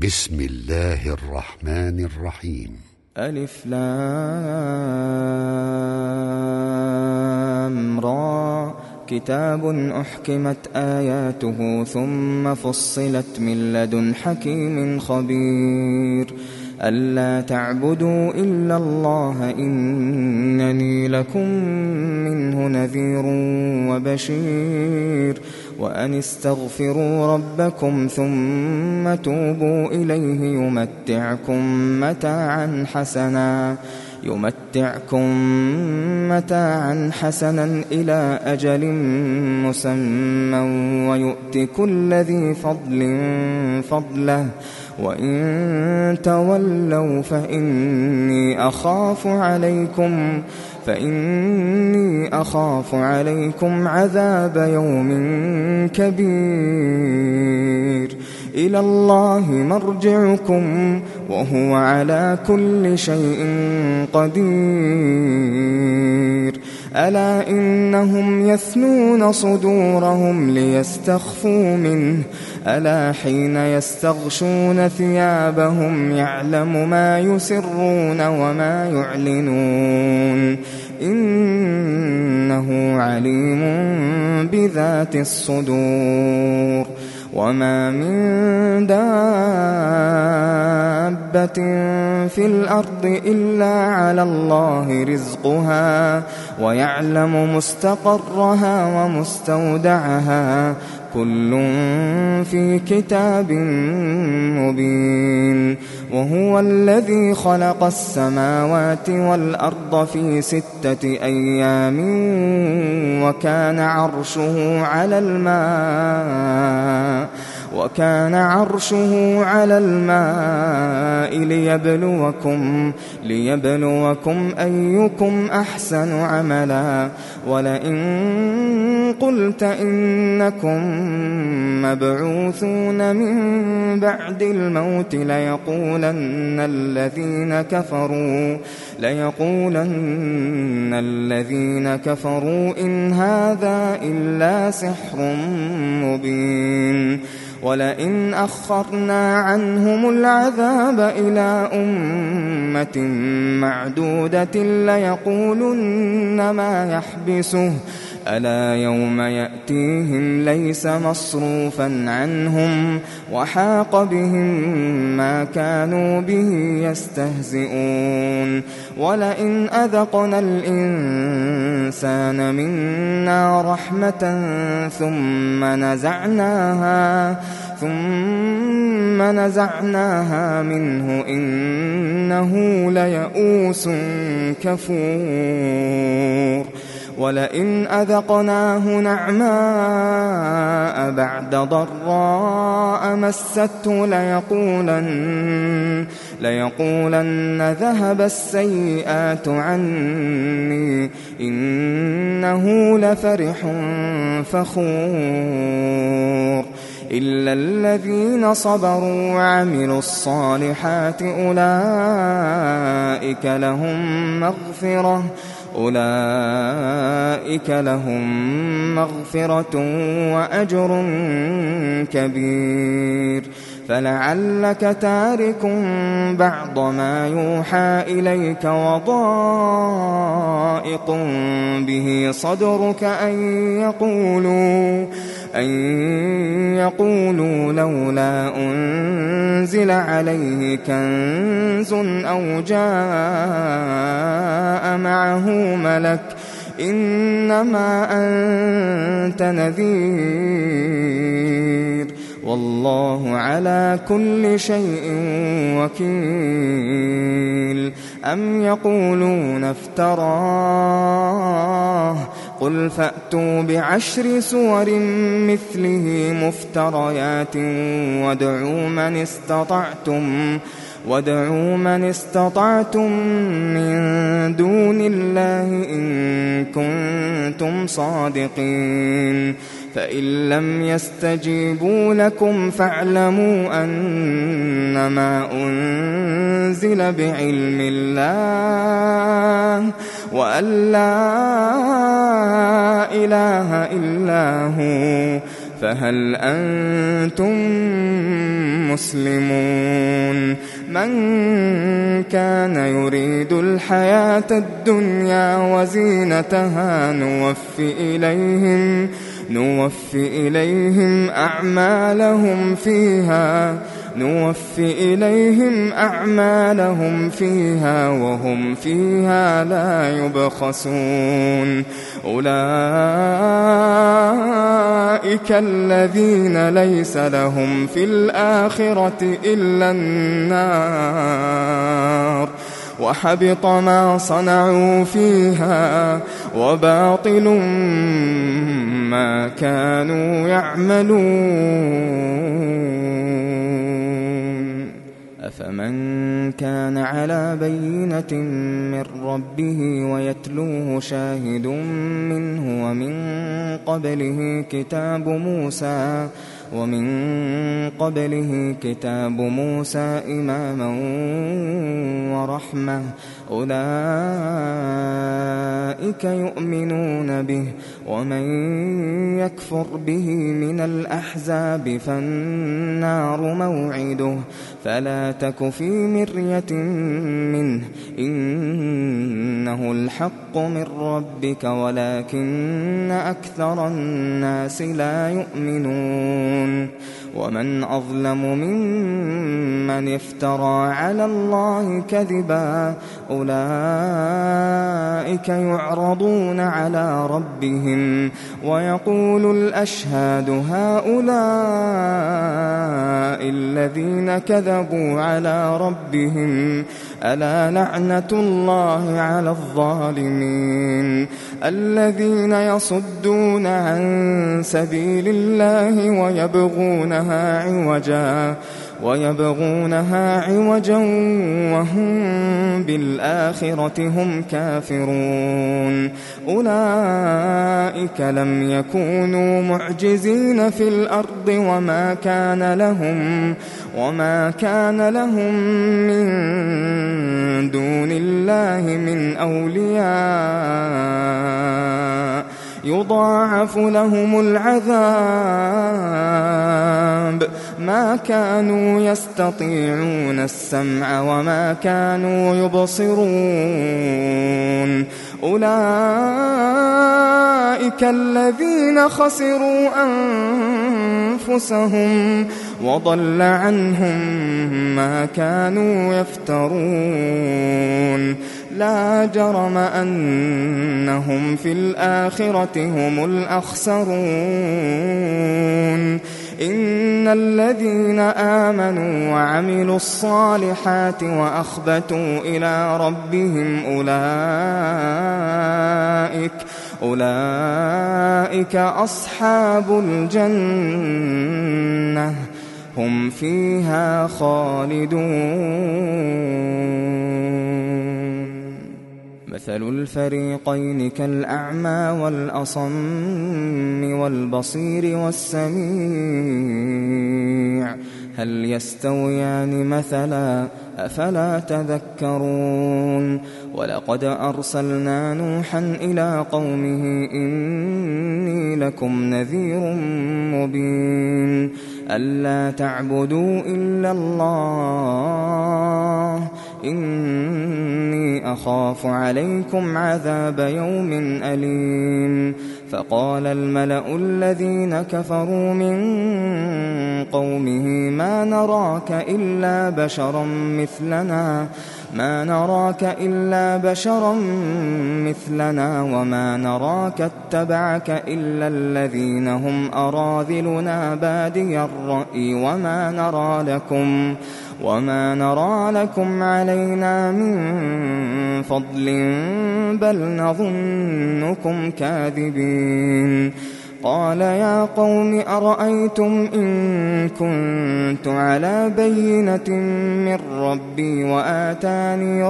بسم الله الرحمن الرحيم. ألف لام را كتاب أحكمت آياته ثم فصلت من لدن حكيم خبير ألا تعبدوا إلا الله إنني لكم منه نذير وبشير وأن استغفروا ربكم ثم توبوا إليه يمتعكم متاعا حسنا إلى أجل مسمى ويؤت كل ذي فضل فضله وإن تولوا فإني أخاف عليكم عذاب يوم كبير إلى الله مرجعكم وهو على كل شيء قدير ألا إنهم يثنون صدورهم ليستخفوا منه ألا حين يستغشون ثيابهم يعلم ما يسرون وما يعلنون إنه عليم بذات الصدور وما من دابة في الأرض إلا على الله رزقها ويعلم مستقرها ومستودعها كل في كتاب مبين وهو الذي خلق السماوات والأرض في 6 أيام وكان عرشه على الماء ليبلوكم أيكم أحسن عملا ولئن قلت إنكم مبعوثون من بعد الموت ليقولن الذين كفروا إن هذا إلا سحر مبين ولئن أخرنا عنهم العذاب إلى أمة معدودة ليقولن ما يحبسه ألا يوم يأتيهم ليس مصروفا عنهم وحاق بهم ما كانوا به يستهزئون ولئن أذقنا الإنسان منا رحمة ثم نزعناها منه إنه ليئوس كفور ولئن أذقناه نعماء بعد ضراء مسته ليقولن ذهب السيئات عني إنه لفرح فخور إلا الذين صبروا وعملوا الصالحات أولئك لهم مغفرة وأجر كبير فلعلك تارك بعض ما يوحى إليك وضائق به صدرك أن يقولوا لولا أنزل عليه كنز أو جاء معه ملك إنما أنت نذير والله على كل شيء وكيل أم يقولون افتراه قل فأتوا ب10 سور مثله مفتريات وادعوا من استطعتم من دون الله إن كنتم صادقين فإن لم يستجيبوا لكم فاعلموا أنما أنزل بعلم الله وأن لا إله إلا هو فهل أنتم مسلمون من كان يريد الحياة الدنيا وزينتها نوفي إليهم أعمالهم فيها وهم فيها لا يبخسون أولئك الذين ليس لهم في الآخرة إلا النار وحبط ما صنعوا فيها وباطل ما كانوا يعملون أفمن كان على بينة من ربه ويتلوه شاهد منه ومن قبله كتاب موسى إماما ورحمة أولئك يؤمنون به ومن يكفر به من الأحزاب فالنار موعده فلا تك في مرية منه إنه الحق من ربك ولكن أكثر الناس لا يؤمنون ومن أظلم ممن افترى على الله كذبا أولئك يعرضون على ربهم ويقول الأشهاد هؤلاء الذين كذبوا على ربهم ألا لعنة الله على الظالمين الذين يصدون عن سبيل الله ويبغونها عوجا وهم بالآخرة هم كافرون أولئك لم يكونوا معجزين في الأرض وما كان لهم من دون الله من أولياء يضاعف لهم العذاب ما كانوا يستطيعون السمع وما كانوا يبصرون أولئك الذين خسروا أنفسهم وضل عنهم ما كانوا يفترون لا جرم أنهم في الآخرة هم الأخسرون إن الذين آمنوا وعملوا الصالحات وأخبتوا إلى ربهم أولئك أصحاب الجنة هم فيها خالدون مثل الفريقين كالأعمى والأصم والبصير والسميع هل يستويان مثلا أفلا تذكرون ولقد أرسلنا نوحا إلى قومه إني لكم نذير مبين ألا تعبدوا إلا الله إني أخاف عليكم عذاب يوم أليم فقال الملأ الذين كفروا من قومه ما نراك إلا بشرا مثلنا وما نراك اتبعك إلا الذين هم أراذلنا بادي الرأي وما نرى لكم علينا من فضل بل نظنكم كاذبين قال يا قوم أرأيتم إن كنت على بينة من ربي وآتاني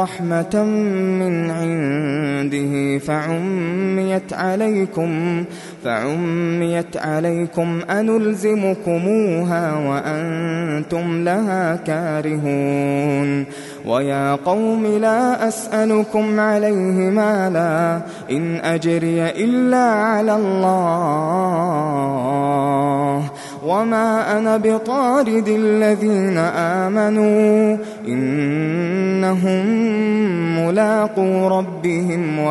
رحمة من عنده فعميت عليكم أنلزمكموها وأنتم لها كارهون ويا قوم لا أسألكم عليه مالا إن أجري إلا على الله وما أنا بطارد الذين آمنوا إنهم ملاقو ربهم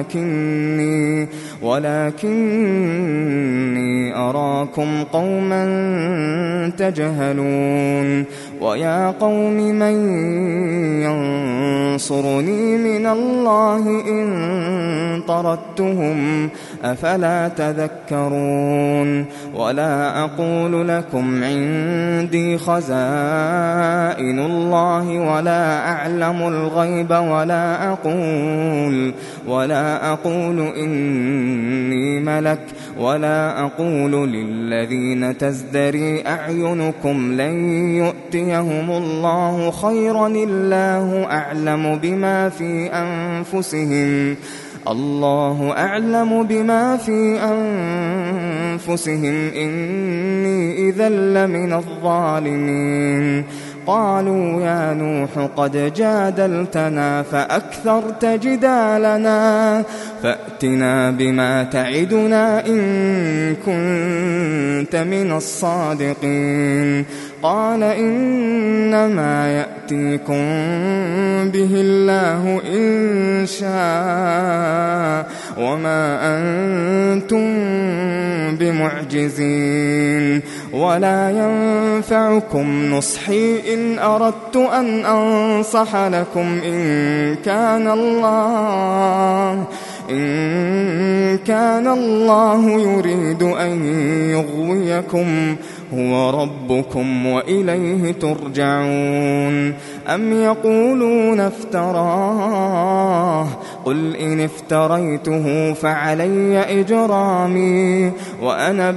ولكني أراكم قوما تجهلون ويا قوم من ينصرني من الله إن طردتهم أفلا تذكرون ولا أقول لكم عندي خزائن الله ولا أعلم الغيب ولا أقول إني ملك ولا أقول للذين تزدري أعينكم لن يؤتيهم الله خيرا الله أعلم بما في أنفسهم إني إذا لمن الظالمين قالوا يا نوح قد جادلتنا فأكثرت جدالنا فأتنا بما تعدنا إن كنت من الصادقين قال إنما يأتيكم به الله إن شاء وما أنتم بمعجزين ولا ينفعكم نصحي إن أردت أن أنصح لكم إن كان الله يريد أن يغويكم هو ربكم وإليه ترجعون أم يقولون افتراه قل إن افتريته فعلي إجرامي وأنا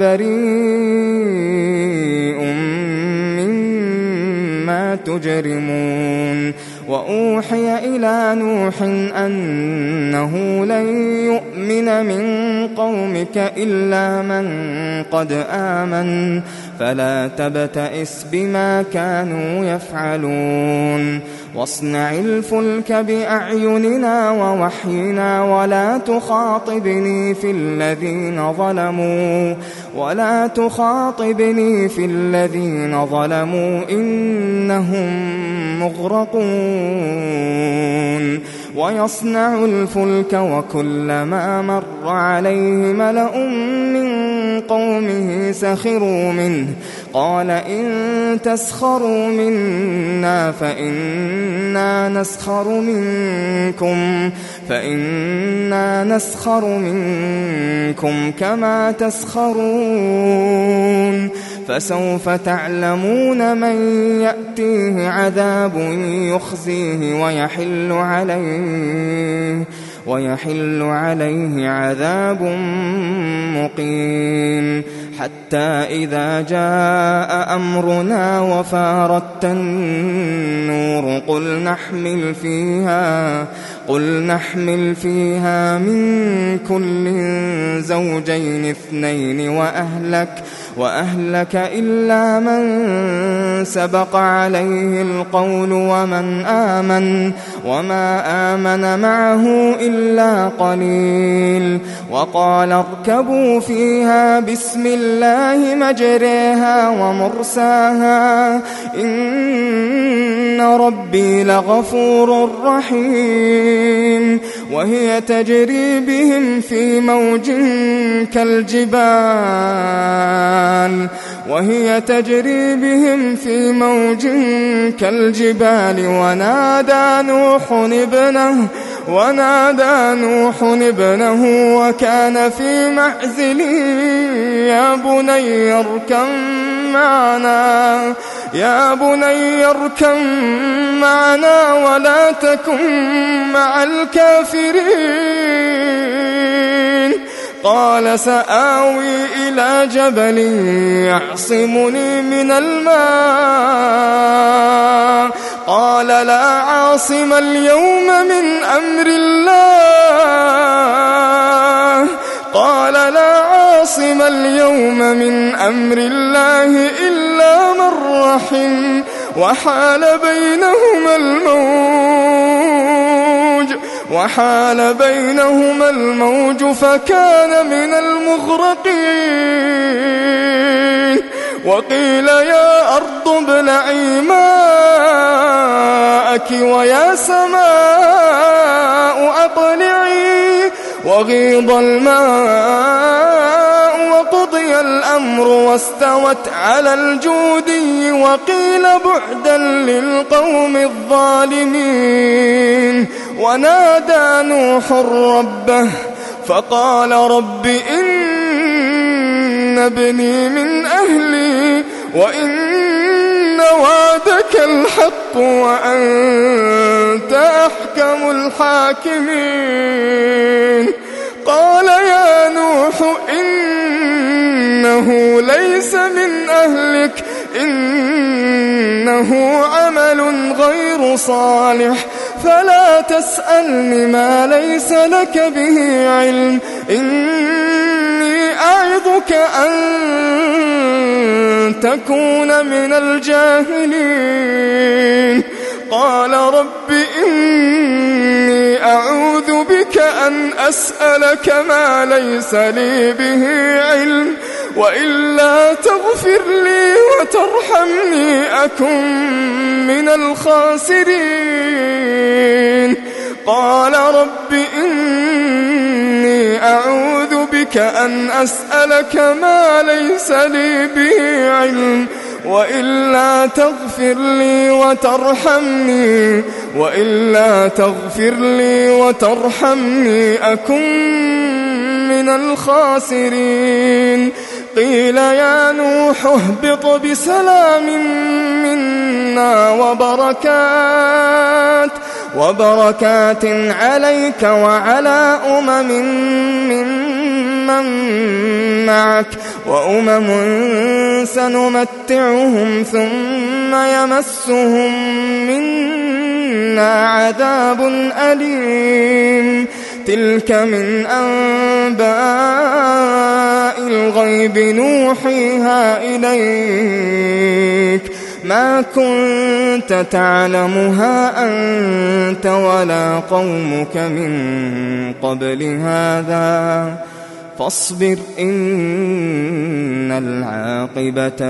بريء مما تجرمون وأوحي إلى نوح أنه لن يؤمن من قومك إلا من قد آمن فلا تبتئس بما كانوا يفعلون واصنع الفلك بأعيننا ووحينا ولا تخاطبني في الذين ظلموا إنهم مغرقون ويصنع الفلك وكلما مر عليه ملأ من قومه سخروا منه قال إن تسخروا منا فإنا نسخر منكم كما تسخرون فسوف تعلمون من يأتيه عذاب يخزيه ويحل عليه عذاب مقيم حتى إذا جاء أمرنا وفارت النور قل نحمل فيها من كل زوجين اثنين وأهلك إلا من سبق عليه القول وما آمن معه إلا قليل وقال اركبوا فيها بسم الله مجريها ومرساها إن ربي لغفور رحيم وهي تجري بهم في موج كالجبال ونادى نوح ابنه وكان في معزل يا بني اركب معنا ولا تكن مع الكافرين قال سآوي إلى جبل يعصمني من الماء قال لا عاصم اليوم من أمر الله عاصم اليوم من أمر الله إلا من رحم وحال بينهما الموج فكان من المغرقين وقيل يا أرض ابلعي ماءك ويا سماء أقلعي وغيض الماء وقضي الأمر واستوت على الجودي وقيل بعدا للقوم الظالمين ونادى نوح ربه فقال رب إن ابني من أهلي وإن وعدك الحق وأنت أحكم الحاكمين قال يا نوح إنه ليس من أهلك إنه عمل غير صالح فلا تسألني ما ليس لك به علم إني أعظك أن تكون من الجاهلين قال رب إني أعوذ بك أن أسألك ما ليس لي به علم وإلا تغفر لي وترحمني أكن من الخاسرين قال رب إني أعوذ بك أن أسألك ما ليس لي به علم وإلا تغفر لي وترحمني أكن من الخاسرين قيل يا نوح اهبط بسلام منا وبركات عليك وعلى ممن معك وأمم سنمتعهم ثم يمسهم منا عذاب أليم تلك من أنباء الغيب نوحيها إليك ما كنت تعلمها أنت ولا قومك من قبل هذا فاصبر إن العاقبة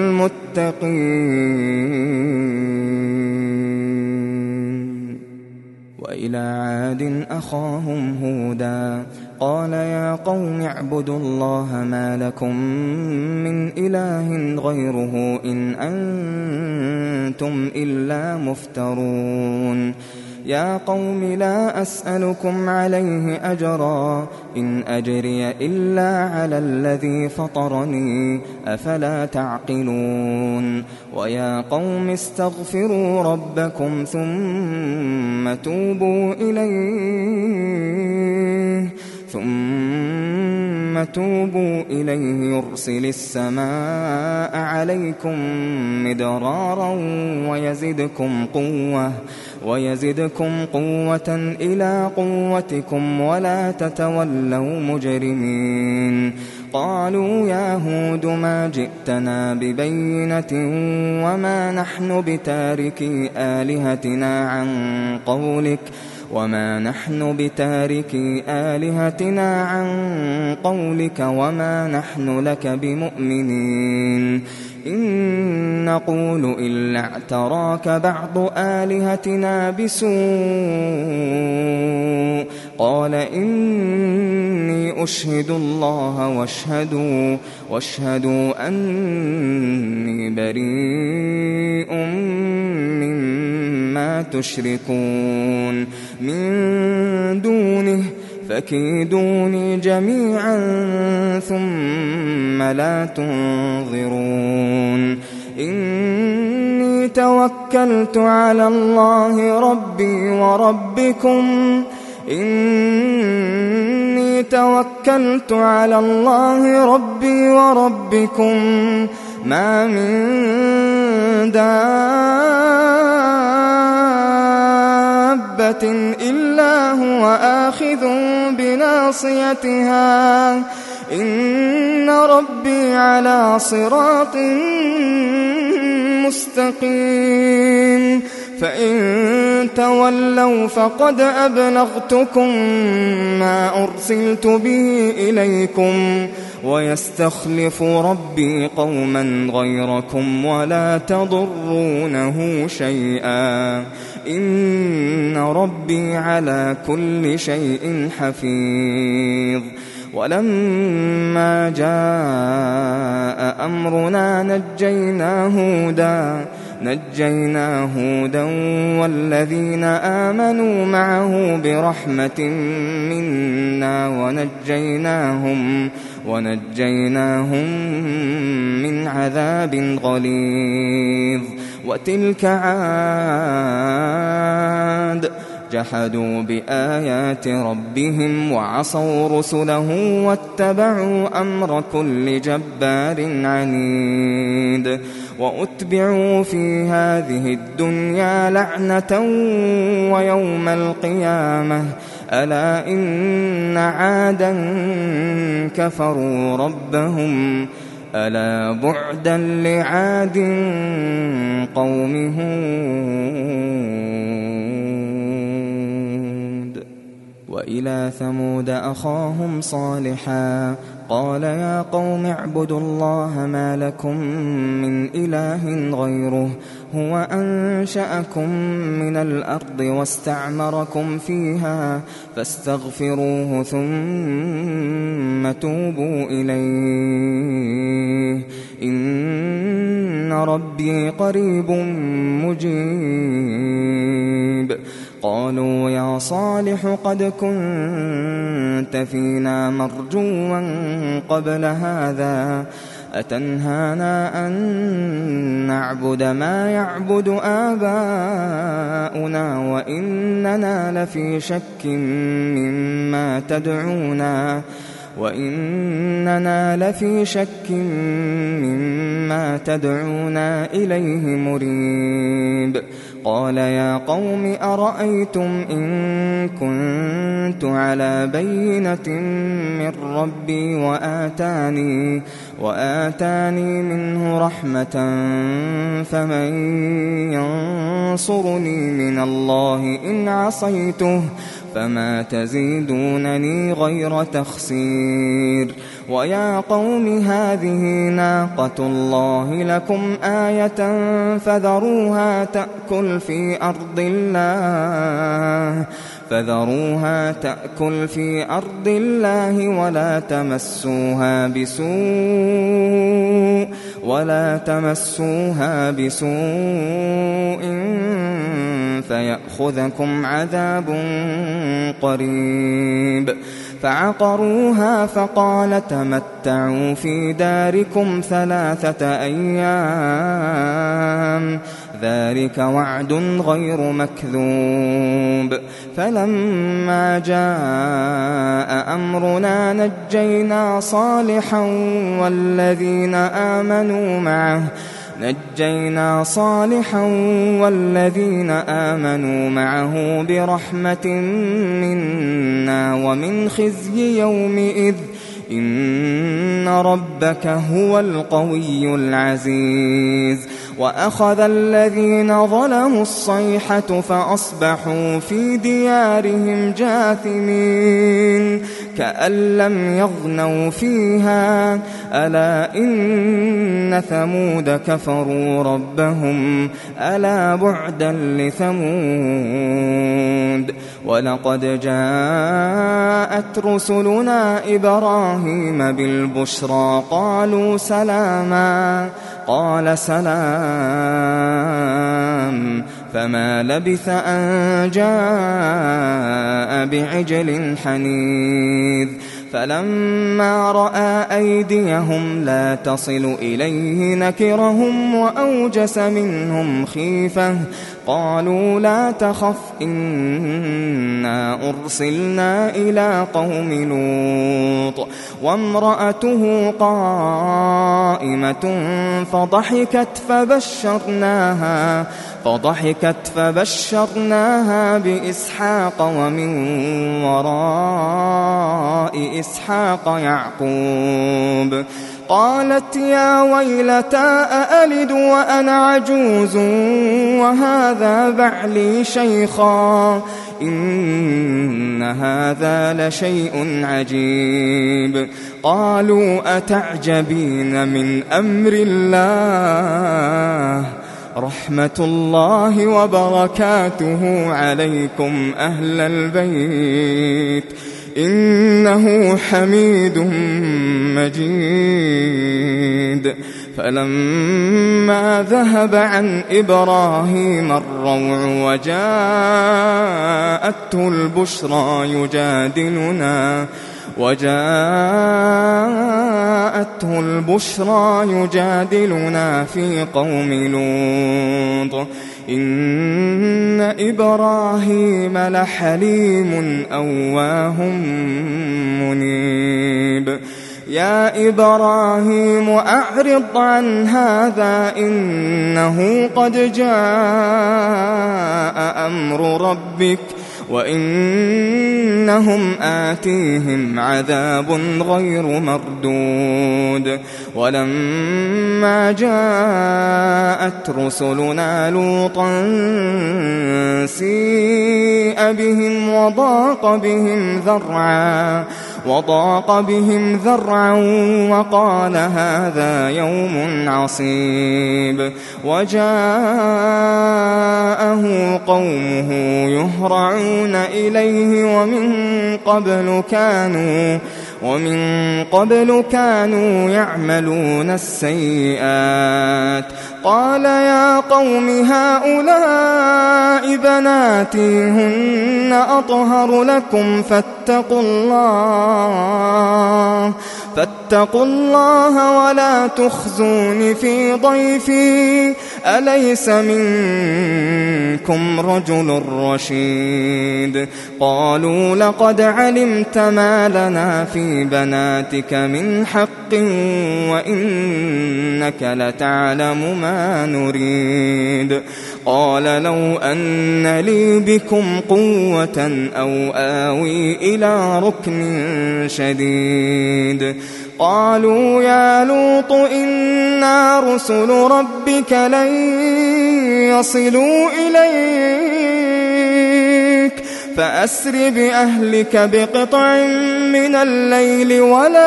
للمتقين وإلى عاد أخاهم هودا قال يا قوم اعبدوا الله ما لكم من إله غيره إن أنتم إلا مفترون يا قوم لا أسألكم عليه أجرا إن أجري إلا على الذي فطرني أفلا تعقلون ويا قوم استغفروا ربكم ثم توبوا إليه يرسل السماء عليكم مدرارا ويزدكم قوة إلى قوتكم ولا تتولوا مجرمين قالوا يا هود ما جئتنا ببينة وما نحن بتاركي آلهتنا عن قولك وما نحن لك بمؤمنين إن نقول إلا اعتراك بعض آلهتنا بسوء قال إني أشهد الله واشهدوا أني بريء مما تشركون من دونه فكيدوني جميعا ثم لا تنظرون إني توكلت على الله ربي وربكم ما من دابة إلا هو آخذ بناصيتها إن ربي على صراط مستقيم فإن تولوا فقد أبلغتكم ما أرسلت به إليكم ويستخلف ربي قوما غيركم ولا تضرونه شيئا إن ربي على كل شيء حفيظ. ولما جاء أمرنا نجينا هودا والذين آمنوا معه برحمة منا ونجيناهم من عذاب غليظ. وتلك عاد جحدوا بآيات ربهم وعصوا رسله واتبعوا أمر كل جبار عنيد. وأتبعوا في هذه الدنيا لعنة ويوم القيامة ألا إن عادا كفروا ربهم ألا بعدا لعاد قوم هود. وإلى ثمود أخاهم صالحا قال يا قوم اعبدوا الله ما لكم من إله غيره هو أنشأكم من الأرض واستعمركم فيها فاستغفروه ثم توبوا إليه إن ربي قريب مجيب. قالوا يا صالح قد كنت فينا مرجوا قبل هذا أتنهانا أن نعبد ما يعبد آباؤنا وإننا لفي شك مما تدعونا إليه مريب. قال يا قوم أرأيتم إن كنت على بينة من ربي وآتاني منه رحمة فمن ينصرني من الله إن عصيته فما تزيدونني غير تخسير. ويا قوم هذه ناقة الله لكم آية فذروها تأكل في أرض الله ولا تمسوها بسوء فيأخذكم عذاب قريب. فعقروها فقال تمتعوا في داركم 3 أيام ذلك وعد غير مكذوب. فلما جاء أمرنا نجينا صالحا والذين آمنوا معه برحمة منا ومن خزي يومئذ إن ربك هو القوي العزيز. وأخذ الذين ظلموا الصيحة فأصبحوا في ديارهم جاثمين كأن لم يغنوا فيها ألا إن ثمود كفروا ربهم ألا بعدا لثمود. ولقد جاءت رسلنا إبراهيم بالبشرى قالوا سلاما قال سلام فما لبث أن جاء بعجل حنيذ. فلما رأى أيديهم لا تصل إليه نكرهم وأوجس منهم خيفة قالوا لا تخف إنا أرسلنا إلى قوم لوط وامرأته قائمة فضحكت فبشرناها بإسحاق ومن وراء وإسحاق يعقوب. قالت يا ويلتى أألد وأنا عجوز وهذا بعلي شيخا إن هذا لشيء عجيب. قالوا أتعجبين من أمر الله رحمة الله وبركاته عليكم أهل البيت إنه حميد مجيد. فلما ذهب عن إبراهيم الروع وجاءته البشرى يجادلنا في قوم لوط إن إبراهيم لحليم أواه منيب. يا إبراهيم أعرض عن هذا إنه قد جاء أمر ربك وإنهم آتيهم عذاب غير مردود. ولما جاءت رسلنا لوطا سيء بهم وضاق بهم ذرعا وقال هذا يوم عصيب. وجاءه قومه يهرعون إليه ومن قبل كانوا يعملون السيئات. قال يا قوم هؤلاء بناتي هن أطهر لكم فاتقوا الله ولا تخزون في ضيفي أليس منكم رجل رشيد. قالوا لقد علمت ما لنا في بناتك من حق وإنك لتعلم ما نريد. قال لو أن لي بكم قوة أو آوي إلى ركن شديد. قالوا يا لوط إنا رسل ربك لن يصلوا إليك فأسر بأهلك بقطع من الليل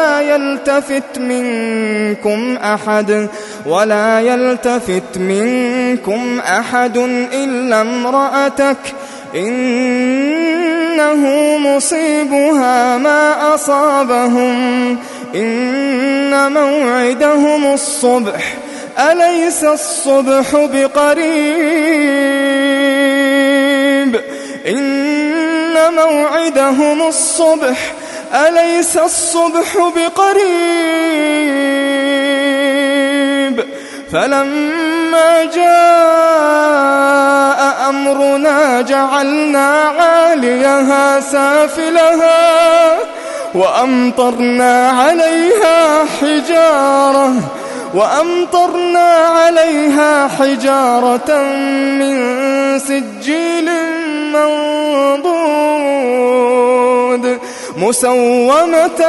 ولا يلتفت منكم أحد إلا امرأتك إنه مصيبها ما أصابهم إن موعدهم الصبح أليس الصبح بقريب إن موعدهم الصبح أليس الصبح بقريب. فلما جاء أمرنا جعلنا عاليها سافلها وأمطرنا عليها حجارة من سجيل منضود مسومة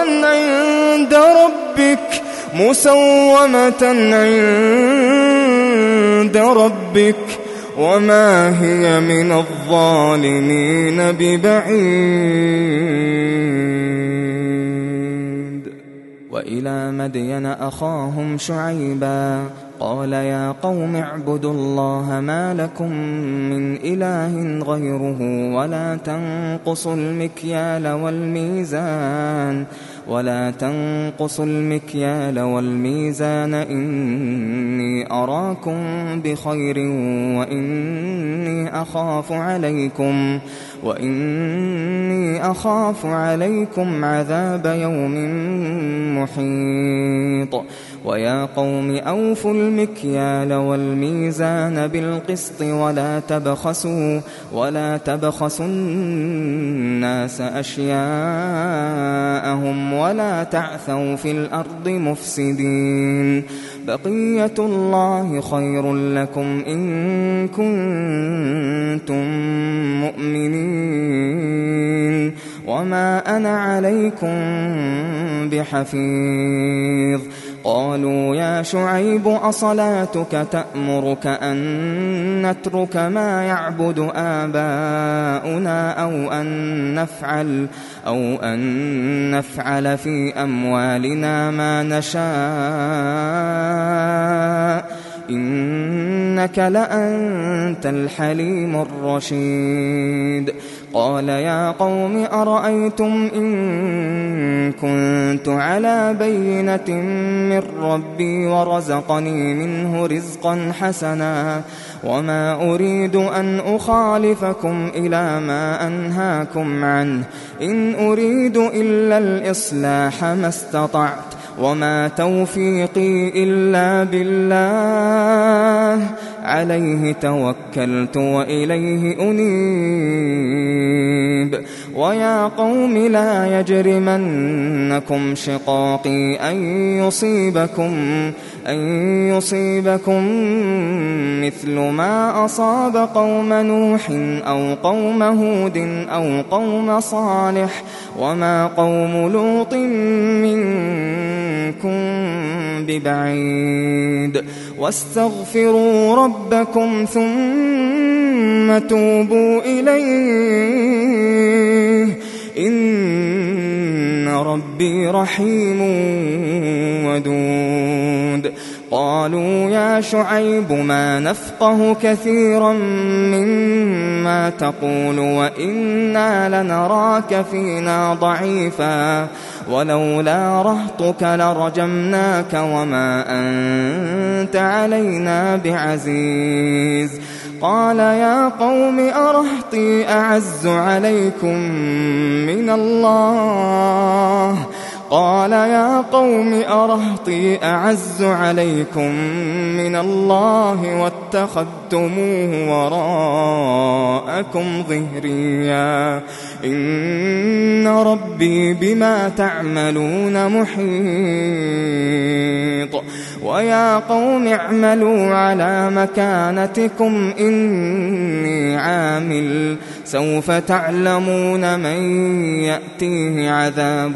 عند ربك وما هي من الظالمين ببعيد. وإلى مدين أخاهم شعيبا قال يا قوم اعبدوا الله ما لكم من إله غيره ولا تنقصوا المكيال والميزان إني أراكم بخير وإني أخاف عليكم عذاب يوم محيط. ويا قوم أوفوا المكيال والميزان بالقسط ولا تبخسوا الناس أشياءهم ولا تعثوا في الأرض مفسدين. بقية الله خير لكم إن كنتم مؤمنين وما أنا عليكم بحفيظ. قالوا يا شعيب أصلاتك تأمرك أن نترك ما يعبد آباؤنا أو أن نفعل في أموالنا ما نشاء إنك لأنت الحليم الرشيد. قال يا قوم أرأيتم إن كنت على بينة من ربي ورزقني منه رزقا حسنا وما أريد أن أخالفكم إلى ما أنهاكم عنه إن أريد إلا الإصلاح ما استطعت وما توفيقي إلا بالله عليه توكلت وإليه أنيب. ويا قوم لا يجرمنكم شقاقي أن يصيبكم مثل ما أصاب قوم نوح أو قوم هود أو قوم صالح وما قوم لوط منكم ببعيد. واستغفروا ربكم ثم توبوا إليه إن ربي رحيم ودود. قالوا يا شعيب ما نفقه كثيرا مما تقول وإنا لنراك فينا ضعيفا ولولا رهطك لرجمناك وما أنت علينا بعزيز. قال يا قوم أرهطي أعز عليكم من الله واتخذتموه وراءكم ظهريا إن ربي بما تعملون محيط. ويا قوم اعملوا على مكانتكم إني عامل سوف تعلمون من يأتيه عذاب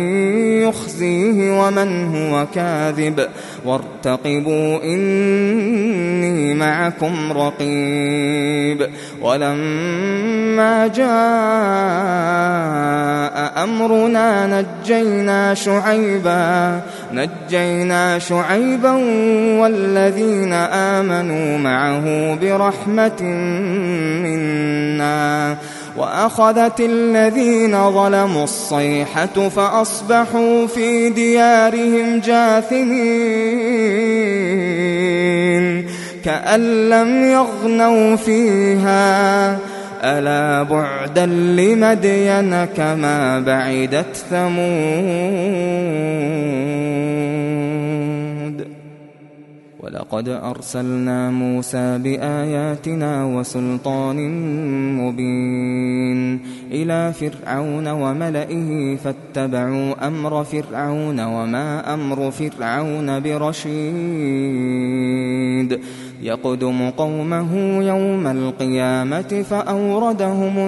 يخزيه ومن هو كاذب وارتقبوا إني معكم رقيب. ولما جاء أمرنا نجينا شعيبا والذين آمنوا معه برحمة منا وأخذت الذين ظلموا الصيحة فأصبحوا في ديارهم جاثمين كأن لم يغنوا فيها ألا بعدا لمدين كما بعدت ثمود. ولقد أرسلنا موسى بآياتنا وسلطان مبين إلى فرعون وملئه فاتبعوا أمر فرعون وما أمر فرعون برشيد. يقدم قومه يوم القيامة فأوردهم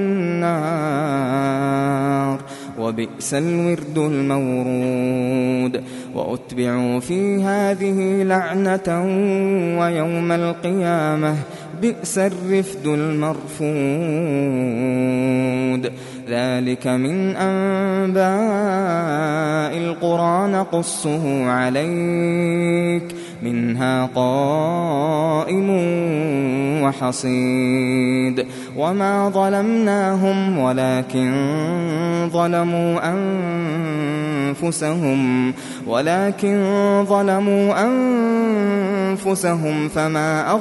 النار وبئس الورد المورود. وأتبعوا في هذه لعنة ويوم القيامة بئس الرفد المرفود. ذلك من أنباء القرى نقصه عليك منها قائم وحصيد. وما ظلمناهم ولكن ظلموا أنفسهم فما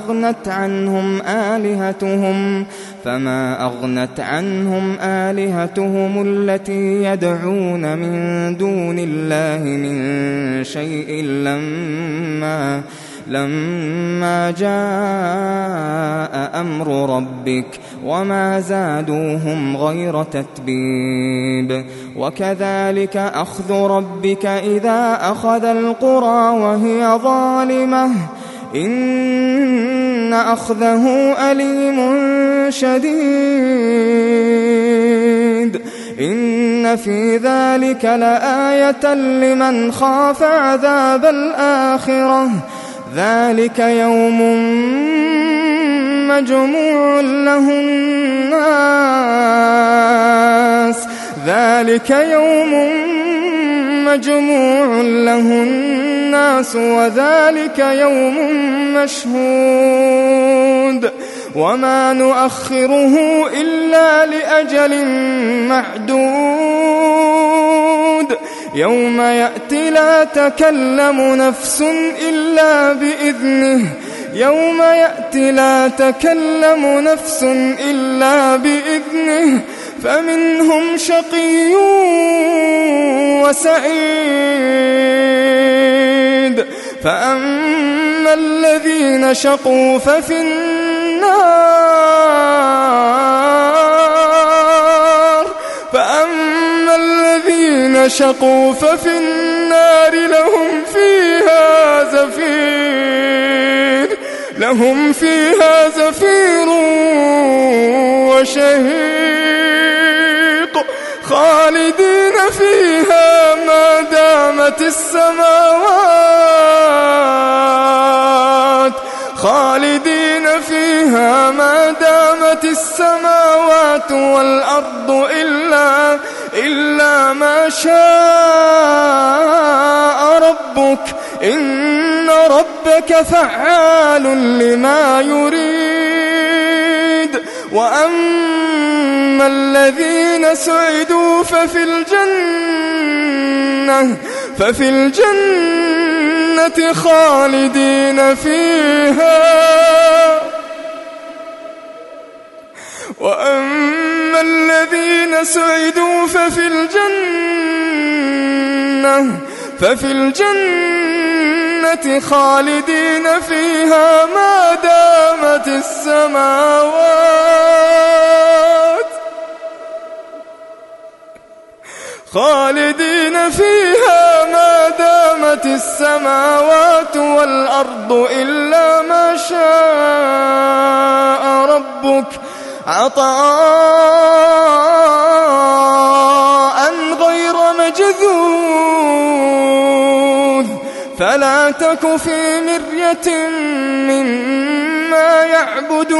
أغنت عنهم آلهتهم التي يدعون من دون الله من شيء لما جاء أمر ربك وما زادوهم غير تتبيب. وكذلك أخذ ربك إذا أخذ القرى وهي ظالمة إن أخذه أليم شديد إن في ذلك لآية لمن خاف عذاب الآخرة ذلك يوم مجموع له الناس وذلك يوم مشهود وما نؤخره إلا لأجل معدود يوم يأتي لا تكلم نفس إلا بإذنه فمنهم شقي وسعيد فأما الذين شقوا ففي النار لهم فيها زفير وشهيق خالدين فيها ما دامت السماوات والأرض إلا ما شاء ربك إن ربك فعال لما يريد وأما الذين سعدوا ففي الجنة خالدين فيها ما دامت السماوات والأرض إلا ما شاء ربك عطاء غير مجذوذ فلا تك في مرية مما يعبد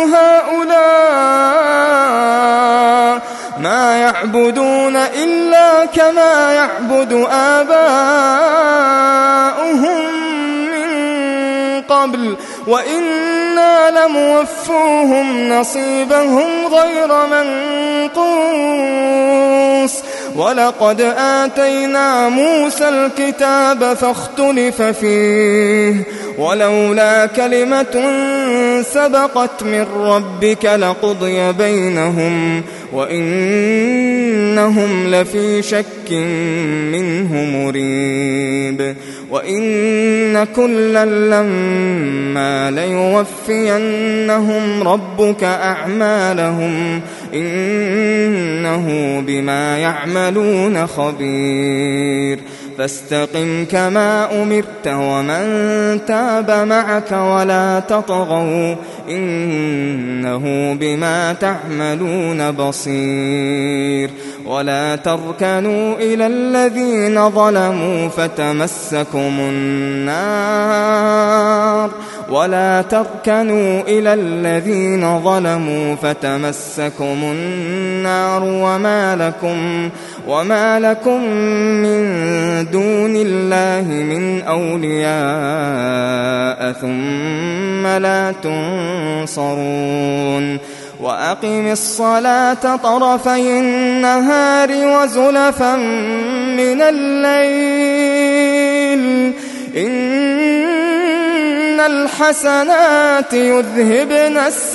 هؤلاء ما يعبدون إلا كما يعبد آباؤهم من قبل وإنا لموفوهم نصيبهم غير منقوص ولقد آتينا موسى الكتاب فاختلف فيه ولولا كلمة سبقت من ربك لقضي بينهم وإنهم لفي شك منه مريب وإن كلا لما ليوفينهم ربك أعمالهم إنه بما يعملون خبير فاستقم كما أمرت ومن تاب معك ولا تطغوا إنه بما تعملون بصير ولا تركنوا إلى الذين ظلموا فتمسكم النار وما لكم من دون الله من أولياء ثم لا تنصرون وأقم الصلاة طرفي النهار وزلفا من الليل إن الحسنات يذهبن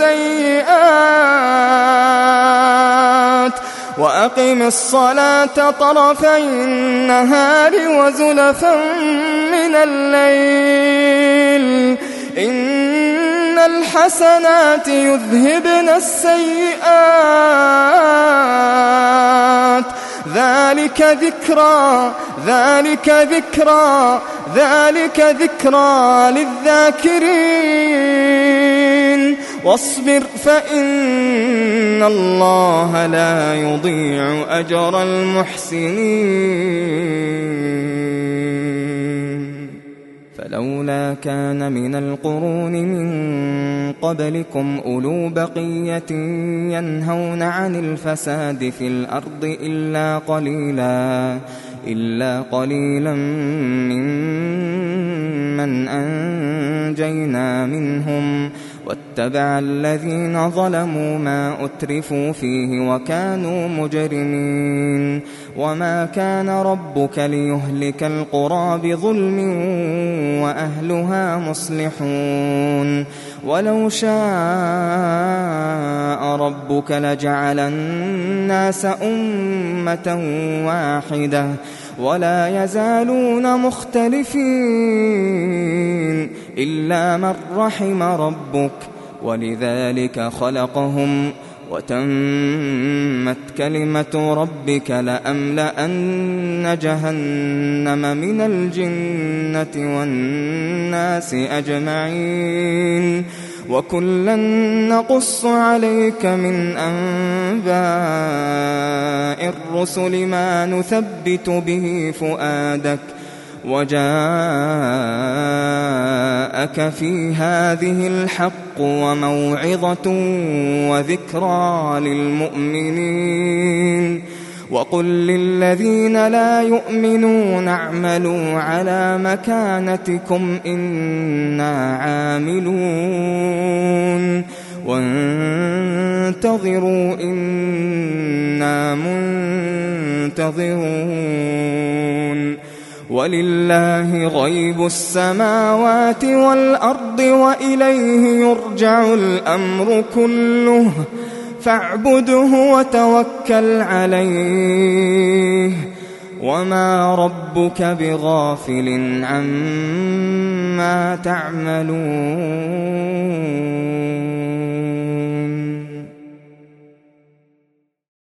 السيئات وأقم الصلاة طرفي النهار وزلفا من الليل إن الحسنات يذهبن السيئات ذلك ذكرى للذاكرين واصبر فإن الله لا يضيع أجر المحسنين فلولا كان من القرون من قبلكم أولو بقية ينهون عن الفساد في الأرض إلا قليلا ممن أنجينا منهم واتبع الذين ظلموا ما أترفوا فيه وكانوا مجرمين وما كان ربك ليهلك القرى بظلم وأهلها مصلحون ولو شاء ربك لجعل الناس أمة واحدة ولا يزالون مختلفين إلا من رحم ربك ولذلك خلقهم وتمت كلمة ربك لأملأن جهنم من الجنة والناس أجمعين وكلا نقص عليك من أنباء الرسل ما نثبت به فؤادك وجاءك في هذه الحق وموعظة وذكرى للمؤمنين وقل للذين لا يؤمنون اعملوا على مكانتكم إنا عاملون وانتظروا إنا منتظرون ولله غيب السماوات والأرض وإليه يرجع الأمر كله فاعبده وتوكل عليه وما ربك بغافل عما تعملون